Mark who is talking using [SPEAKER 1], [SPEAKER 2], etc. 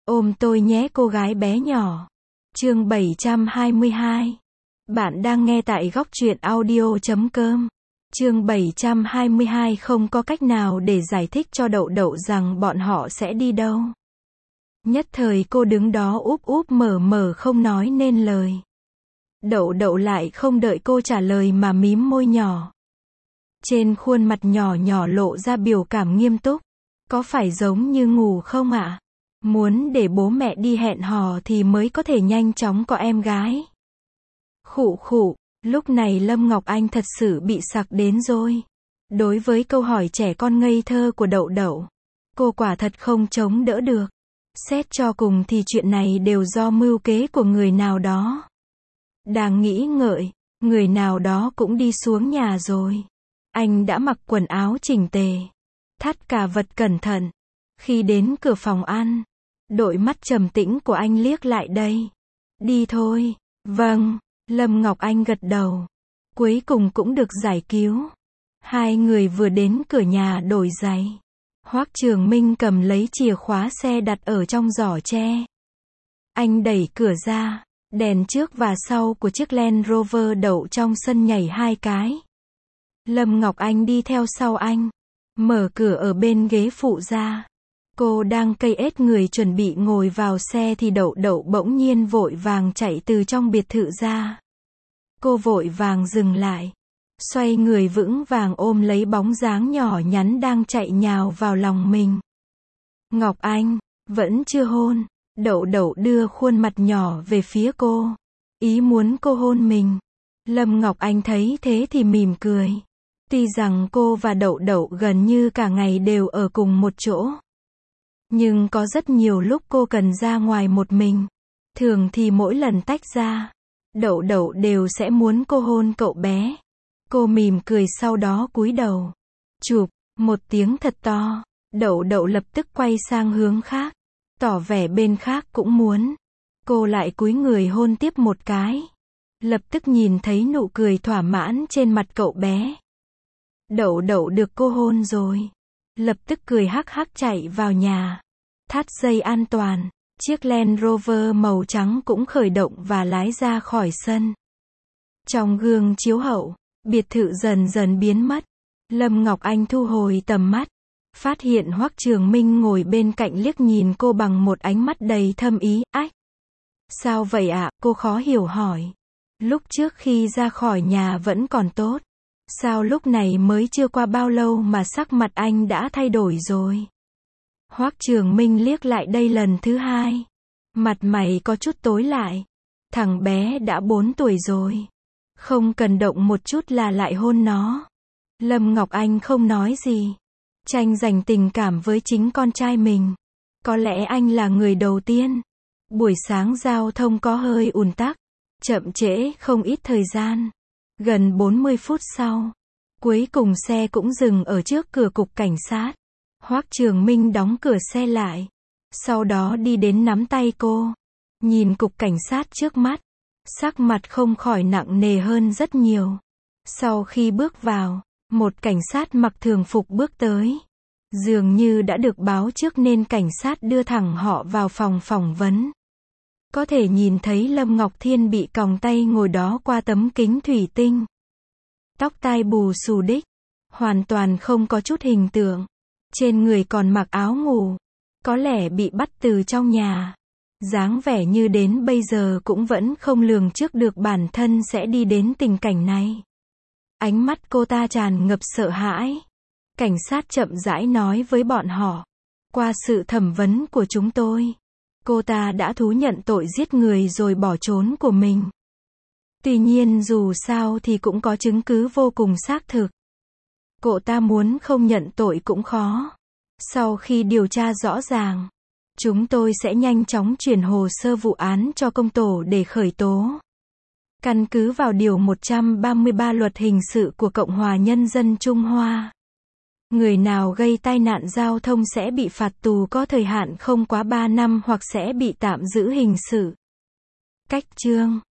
[SPEAKER 1] Ôm tôi nhé cô gái bé nhỏ. Chương 722. Bạn đang nghe tại góc truyện audio.com. Chương 722. Không có cách nào để giải thích cho Đậu Đậu rằng bọn họ sẽ đi đâu. Nhất thời cô đứng đó úp úp mở mở không nói nên lời. Đậu Đậu lại không đợi cô trả lời mà mím môi nhỏ. Trên khuôn mặt nhỏ nhỏ lộ ra biểu cảm nghiêm túc. Có phải giống như ngủ không ạ? Muốn để bố mẹ đi hẹn hò thì mới có thể nhanh chóng có em gái. Khụ khụ, lúc này Lâm Ngọc Anh thật sự bị sặc đến rồi. Đối với câu hỏi trẻ con ngây thơ của Đậu Đậu, cô quả thật không chống đỡ được. Xét cho cùng thì chuyện này đều do mưu kế của người nào đó. Đang nghĩ ngợi, người nào đó cũng đi xuống nhà rồi. Anh đã mặc quần áo chỉnh tề, thắt cà vạt cẩn thận. Khi đến cửa phòng ăn, đôi mắt trầm tĩnh của anh liếc lại đây. Đi thôi. Vâng, Lâm Ngọc Anh gật đầu. Cuối cùng cũng được giải cứu. Hai người vừa đến cửa nhà đổi giày. Hoắc Trường Minh cầm lấy chìa khóa xe đặt ở trong giỏ tre. Anh đẩy cửa ra, đèn trước và sau của chiếc Land Rover đậu trong sân nhảy hai cái. Lâm Ngọc Anh đi theo sau anh, mở cửa ở bên ghế phụ ra. Cô đang cây ết người chuẩn bị ngồi vào xe thì Đậu Đậu bỗng nhiên vội vàng chạy từ trong biệt thự ra. Cô vội vàng dừng lại, xoay người vững vàng ôm lấy bóng dáng nhỏ nhắn đang chạy nhào vào lòng mình. Ngọc Anh, vẫn chưa hôn. Đậu Đậu đưa khuôn mặt nhỏ về phía cô, ý muốn cô hôn mình. Lâm Ngọc Anh thấy thế thì mỉm cười. Tuy rằng cô và Đậu Đậu gần như cả ngày đều ở cùng một chỗ, nhưng có rất nhiều lúc cô cần ra ngoài một mình. Thường thì mỗi lần tách ra, Đậu Đậu đều sẽ muốn cô hôn cậu bé. Cô mỉm cười sau đó cúi đầu. Chụp, một tiếng thật to. Đậu Đậu lập tức quay sang hướng khác, tỏ vẻ bên khác cũng muốn. Cô lại cúi người hôn tiếp một cái. Lập tức nhìn thấy nụ cười thỏa mãn trên mặt cậu bé. Đậu Đậu được cô hôn rồi, lập tức cười hắc hắc chạy vào nhà. Thắt dây an toàn, chiếc Land Rover màu trắng cũng khởi động và lái ra khỏi sân. Trong gương chiếu hậu, biệt thự dần dần biến mất. Lâm Ngọc Anh thu hồi tầm mắt, phát hiện Hoắc Trường Minh ngồi bên cạnh liếc nhìn cô bằng một ánh mắt đầy thâm ý. Ách! Sao vậy ạ? Cô khó hiểu hỏi. Lúc trước khi ra khỏi nhà vẫn còn tốt. Sao lúc này mới chưa qua bao lâu mà sắc mặt anh đã thay đổi rồi? Hoắc Trường Minh liếc lại đây lần thứ hai. Mặt mày có chút tối lại. Thằng bé đã 4 tuổi rồi. Không cần động một chút là lại hôn nó. Lâm Ngọc Anh không nói gì. Tranh giành tình cảm với chính con trai mình. Có lẽ anh là người đầu tiên. Buổi sáng giao thông có hơi ùn tắc, chậm trễ không ít thời gian. Gần 40 phút sau, cuối cùng xe cũng dừng ở trước cửa cục cảnh sát. Hoắc Trường Minh đóng cửa xe lại, sau đó đi đến nắm tay cô. Nhìn cục cảnh sát trước mắt, sắc mặt không khỏi nặng nề hơn rất nhiều. Sau khi bước vào, một cảnh sát mặc thường phục bước tới. Dường như đã được báo trước nên cảnh sát đưa thẳng họ vào phòng phỏng vấn. Có thể nhìn thấy Lâm Ngọc Thiên bị còng tay ngồi đó qua tấm kính thủy tinh. Tóc tai bù xù đích, hoàn toàn không có chút hình tượng. Trên người còn mặc áo ngủ, có lẽ bị bắt từ trong nhà. Dáng vẻ như đến bây giờ cũng vẫn không lường trước được bản thân sẽ đi đến tình cảnh này. Ánh mắt cô ta tràn ngập sợ hãi. Cảnh sát chậm rãi nói với bọn họ. Qua sự thẩm vấn của chúng tôi, cô ta đã thú nhận tội giết người rồi bỏ trốn của mình. Tuy nhiên dù sao thì cũng có chứng cứ vô cùng xác thực. Cô ta muốn không nhận tội cũng khó. Sau khi điều tra rõ ràng, chúng tôi sẽ nhanh chóng chuyển hồ sơ vụ án cho công tổ để khởi tố. Căn cứ vào điều 133 Luật Hình sự của Cộng hòa Nhân dân Trung Hoa, người nào gây tai nạn giao thông sẽ bị phạt tù có thời hạn không quá 3 năm hoặc sẽ bị tạm giữ hình sự. Cách chương